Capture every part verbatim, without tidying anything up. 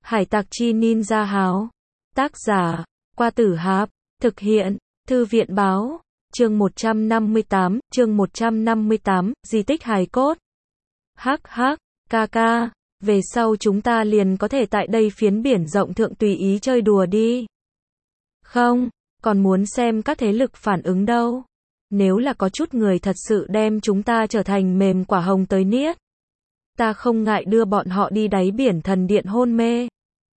Hải tặc chi ninja háo. Tác giả, Qua Tử Hạp. Thực hiện, Thư viện báo. Chương một trăm năm mươi tám, chương một trăm năm mươi tám, di tích hài cốt. Hắc hắc, ca ca, về sau chúng ta liền có thể tại đây phiến biển rộng thượng tùy ý chơi đùa đi. Không, còn muốn xem các thế lực phản ứng đâu. Nếu là có chút người thật sự đem chúng ta trở thành mềm quả hồng tới niết, ta không ngại đưa bọn họ đi đáy biển thần điện hôn mê.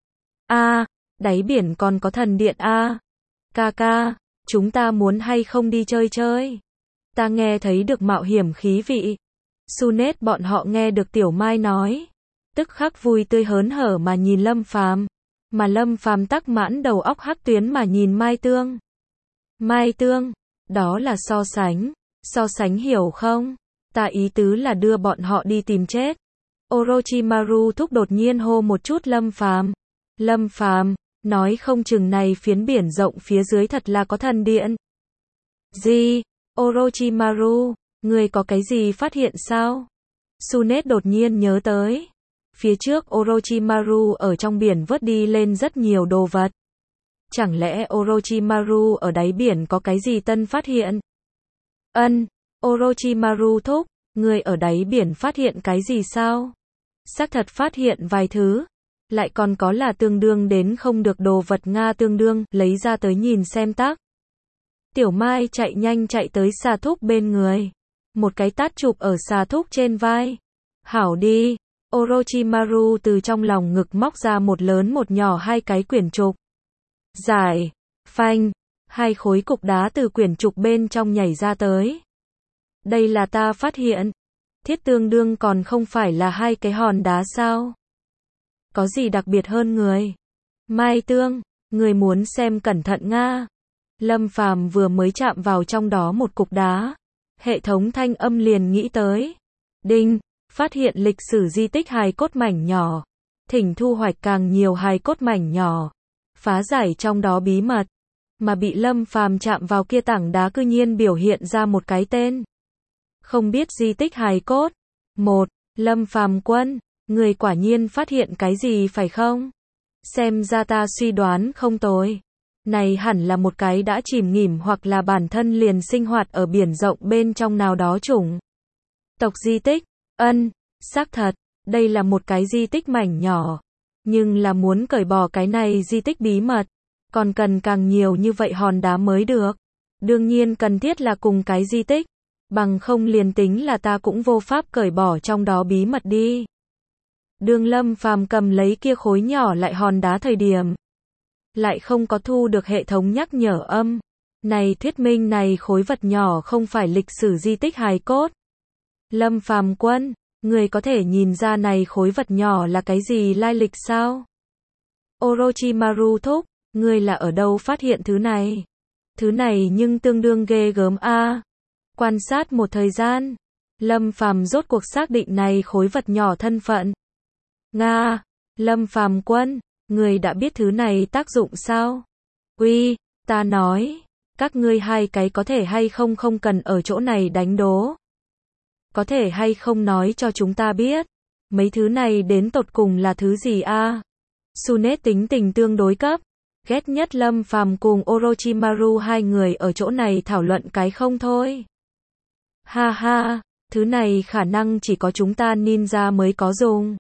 A, đáy biển còn có thần điện a. Ca ca, chúng ta muốn hay không đi chơi chơi? Ta nghe thấy được mạo hiểm khí vị. Sunet bọn họ nghe được Tiểu Mai nói, tức khắc vui tươi hớn hở mà nhìn Lâm Phàm, mà Lâm Phàm tắc mãn đầu óc hắc tuyến mà nhìn Mai Tương. Mai Tương, đó là so sánh, so sánh hiểu không? Ta ý tứ là đưa bọn họ đi tìm chết. Orochimaru thúc đột nhiên hô một chút Lâm Phàm. Lâm Phàm, nói không chừng này phiến biển rộng phía dưới thật là có thần điện. Gì? Orochimaru, người có cái gì phát hiện sao? Sunet đột nhiên nhớ tới. Phía trước Orochimaru ở trong biển vớt đi lên rất nhiều đồ vật. Chẳng lẽ Orochimaru ở đáy biển có cái gì tân phát hiện? Ân, Orochimaru thúc, người ở đáy biển phát hiện cái gì sao? Xác thật phát hiện vài thứ. Lại còn có là tương đương đến không được đồ vật Nga tương đương, lấy ra tới nhìn xem tác. Tiểu Mai chạy nhanh chạy tới xà thúc bên người. Một cái tát chụp ở xà thúc trên vai. Hảo đi. Orochimaru từ trong lòng ngực móc ra một lớn một nhỏ hai cái quyển trục. Giải, phanh, hai khối cục đá từ quyển trục bên trong nhảy ra tới. Đây là ta phát hiện. Thiết tương đương còn không phải là hai cái hòn đá sao? Có gì đặc biệt hơn người? Mai Tương, người muốn xem cẩn thận Nga. Lâm Phàm vừa mới chạm vào trong đó một cục đá. Hệ thống thanh âm liền nghĩ tới. Đinh, phát hiện lịch sử di tích hài cốt mảnh nhỏ. Thỉnh thu hoạch càng nhiều hài cốt mảnh nhỏ. Phá giải trong đó bí mật. Mà bị Lâm Phàm chạm vào kia tảng đá cư nhiên biểu hiện ra một cái tên. Không biết di tích hài cốt. Một, Lâm Phàm Quân. Người quả nhiên phát hiện cái gì phải không? Xem ra ta suy đoán không tồi. Này hẳn là một cái đã chìm nghỉm hoặc là bản thân liền sinh hoạt ở biển rộng bên trong nào đó chủng tộc di tích. Ân, xác thật, đây là một cái di tích mảnh nhỏ. Nhưng là muốn cởi bỏ cái này di tích bí mật, còn cần càng nhiều như vậy hòn đá mới được. Đương nhiên cần thiết là cùng cái di tích, bằng không liền tính là ta cũng vô pháp cởi bỏ trong đó bí mật đi. Đường Lâm Phàm cầm lấy kia khối nhỏ lại hòn đá thời điểm, lại không có thu được hệ thống nhắc nhở âm. Này thuyết minh này khối vật nhỏ không phải lịch sử di tích hài cốt. Lâm Phàm Quân, người có thể nhìn ra này khối vật nhỏ là cái gì lai lịch sao? Orochimaru thúc, người là ở đâu phát hiện thứ này? Thứ này nhưng tương đương ghê gớm a. Quan sát một thời gian, Lâm Phàm rốt cuộc xác định này khối vật nhỏ thân phận. Nga, Lâm Phàm Quân, người đã biết thứ này tác dụng sao? Uy, ta nói, các ngươi hai cái có thể hay không không cần ở chỗ này đánh đố. Có thể hay không nói cho chúng ta biết, mấy thứ này đến tột cùng là thứ gì a? Sunet tính tình tương đối cấp, ghét nhất Lâm Phàm cùng Orochimaru hai người ở chỗ này thảo luận cái không thôi. Ha ha, thứ này khả năng chỉ có chúng ta ninja mới có dùng.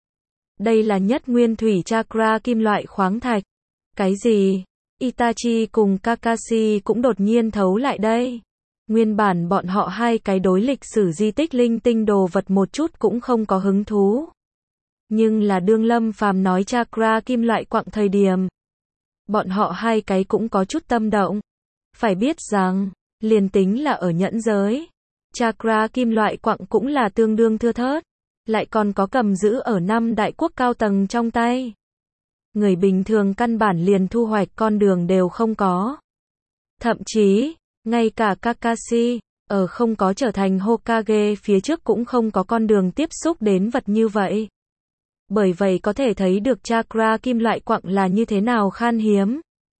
Đây là nhất nguyên thủy chakra kim loại khoáng thạch. Cái gì? Itachi cùng Kakashi cũng đột nhiên thấu lại đây. Nguyên bản bọn họ hai cái đối lịch sử di tích linh tinh đồ vật một chút cũng không có hứng thú. Nhưng là đương Lâm Phàm nói chakra kim loại quặng thời điểm, bọn họ hai cái cũng có chút tâm động. Phải biết rằng, liền tính là ở nhẫn giới, chakra kim loại quặng cũng là tương đương thưa thớt. Lại còn có cầm giữ ở năm đại quốc cao tầng trong tay. Người bình thường căn bản liền thu hoạch con đường đều không có. Thậm chí, ngay cả Kakashi, ở không có trở thành Hokage phía trước cũng không có con đường tiếp xúc đến vật như vậy. Bởi vậy có thể thấy được chakra kim loại quặng là như thế nào khan hiếm.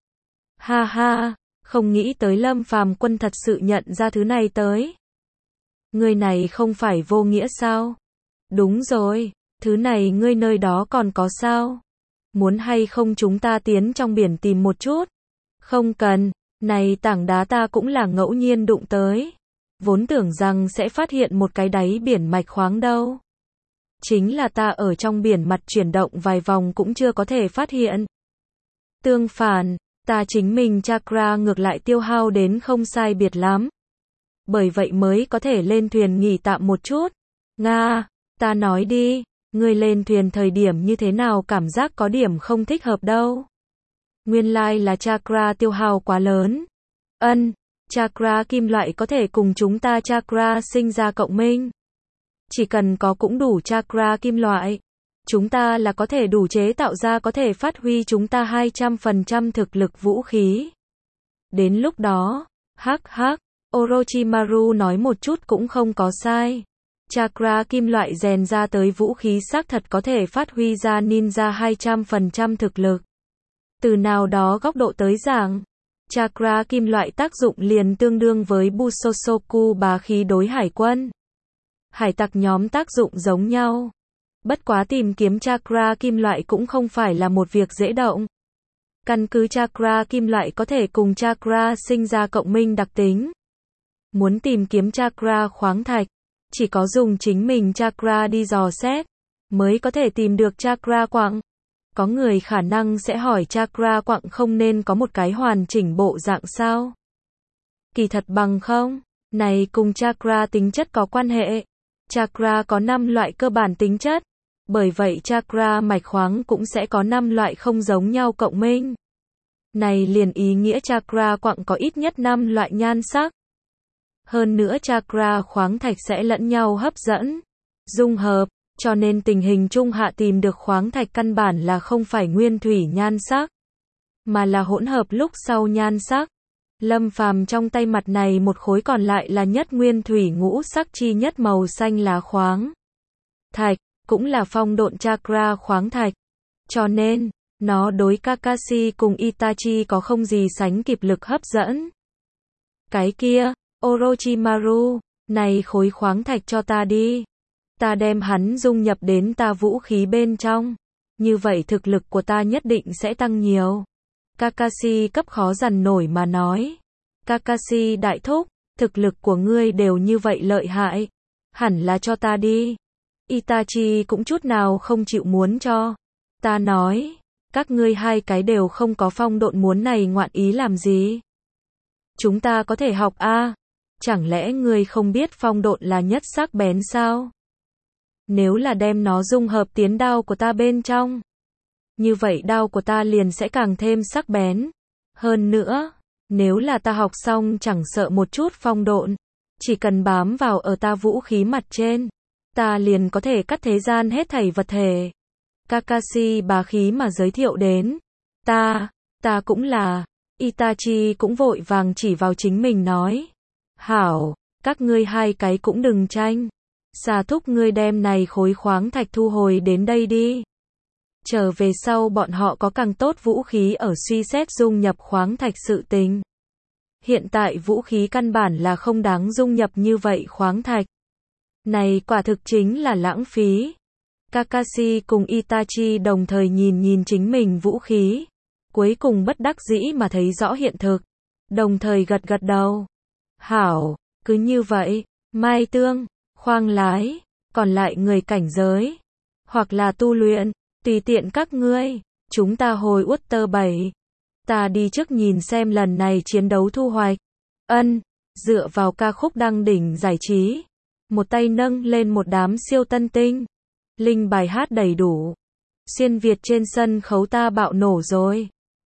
Ha ha, không nghĩ tới Lâm Phàm Quân thật sự nhận ra thứ này tới. Người này không phải vô nghĩa sao? Đúng rồi, thứ này ngươi nơi đó còn có sao? Muốn hay không chúng ta tiến trong biển tìm một chút? Không cần, này tảng đá ta cũng là ngẫu nhiên đụng tới. Vốn tưởng rằng sẽ phát hiện một cái đáy biển mạch khoáng đâu. Chính là ta ở trong biển mặt chuyển động vài vòng cũng chưa có thể phát hiện. Tương phản, ta chính mình chakra ngược lại tiêu hao đến không sai biệt lắm. Bởi vậy mới có thể lên thuyền nghỉ tạm một chút. Nga, ta nói đi, ngươi lên thuyền thời điểm như thế nào cảm giác có điểm không thích hợp đâu. Nguyên lai là chakra tiêu hao quá lớn. Ân, chakra kim loại có thể cùng chúng ta chakra sinh ra cộng minh. Chỉ cần có cũng đủ chakra kim loại, chúng ta là có thể đủ chế tạo ra có thể phát huy chúng ta hai trăm phần trăm thực lực vũ khí. Đến lúc đó, hắc hắc, Orochimaru nói một chút cũng không có sai. Chakra kim loại rèn ra tới vũ khí xác thật có thể phát huy ra ninja hai trăm phần trăm thực lực. Từ nào đó góc độ tới giảng, chakra kim loại tác dụng liền tương đương với Busosoku bá khí đối hải quân. Hải tặc nhóm tác dụng giống nhau. Bất quá tìm kiếm chakra kim loại cũng không phải là một việc dễ động. Căn cứ chakra kim loại có thể cùng chakra sinh ra cộng minh đặc tính. Muốn tìm kiếm chakra khoáng thạch, chỉ có dùng chính mình chakra đi dò xét, mới có thể tìm được chakra quặng. Có người khả năng sẽ hỏi chakra quặng không nên có một cái hoàn chỉnh bộ dạng sao? Kỳ thật bằng không, này cùng chakra tính chất có quan hệ. Chakra có năm loại cơ bản tính chất, bởi vậy chakra mạch khoáng cũng sẽ có năm loại không giống nhau cộng minh. Này liền ý nghĩa chakra quặng có ít nhất năm loại nhan sắc. Hơn nữa chakra khoáng thạch sẽ lẫn nhau hấp dẫn, dung hợp, cho nên tình hình trung hạ tìm được khoáng thạch căn bản là không phải nguyên thủy nhan sắc, mà là hỗn hợp lúc sau nhan sắc. Lâm Phàm trong tay mặt này một khối còn lại là nhất nguyên thủy ngũ sắc chi nhất màu xanh lá khoáng thạch, cũng là phong độn chakra khoáng thạch. Cho nên, nó đối Kakashi cùng Itachi có không gì sánh kịp lực hấp dẫn. Cái kia, Orochimaru, này khối khoáng thạch cho ta đi. Ta đem hắn dung nhập đến ta vũ khí bên trong. Như vậy thực lực của ta nhất định sẽ tăng nhiều. Kakashi cấp khó dằn nổi mà nói. Kakashi đại thúc, thực lực của ngươi đều như vậy lợi hại. Hẳn là cho ta đi. Itachi cũng chút nào không chịu muốn cho. Ta nói, các ngươi hai cái đều không có phong độn muốn này ngoạn ý làm gì. Chúng ta có thể học a à? Chẳng lẽ ngươi không biết phong độn là nhất sắc bén sao? Nếu là đem nó dung hợp tiến đao của ta bên trong, như vậy đao của ta liền sẽ càng thêm sắc bén. Hơn nữa, nếu là ta học xong chẳng sợ một chút phong độn, chỉ cần bám vào ở ta vũ khí mặt trên, ta liền có thể cắt thế gian hết thảy vật thể. Kakashi bá khí mà giới thiệu đến. Ta, ta cũng là. Itachi cũng vội vàng chỉ vào chính mình nói. Hảo, các ngươi hai cái cũng đừng tranh. Xà thúc ngươi đem này khối khoáng thạch thu hồi đến đây đi. Trở về sau bọn họ có càng tốt vũ khí ở suy xét dung nhập khoáng thạch sự tình. Hiện tại vũ khí căn bản là không đáng dung nhập như vậy khoáng thạch. Này quả thực chính là lãng phí. Kakashi cùng Itachi đồng thời nhìn nhìn chính mình vũ khí. Cuối cùng bất đắc dĩ mà thấy rõ hiện thực. Đồng thời gật gật đầu. Hảo, cứ như vậy, mai tương, khoang lái, còn lại người cảnh giới. Hoặc là tu luyện, tùy tiện các ngươi. Chúng ta hồi Utter bảy. Ta đi trước nhìn xem lần này chiến đấu thu hoạch. Ân, dựa vào ca khúc đăng đỉnh giải trí. Một tay nâng lên một đám siêu tân tinh. Linh bài hát đầy đủ. Xuyên Việt trên sân khấu ta bạo nổ rồi.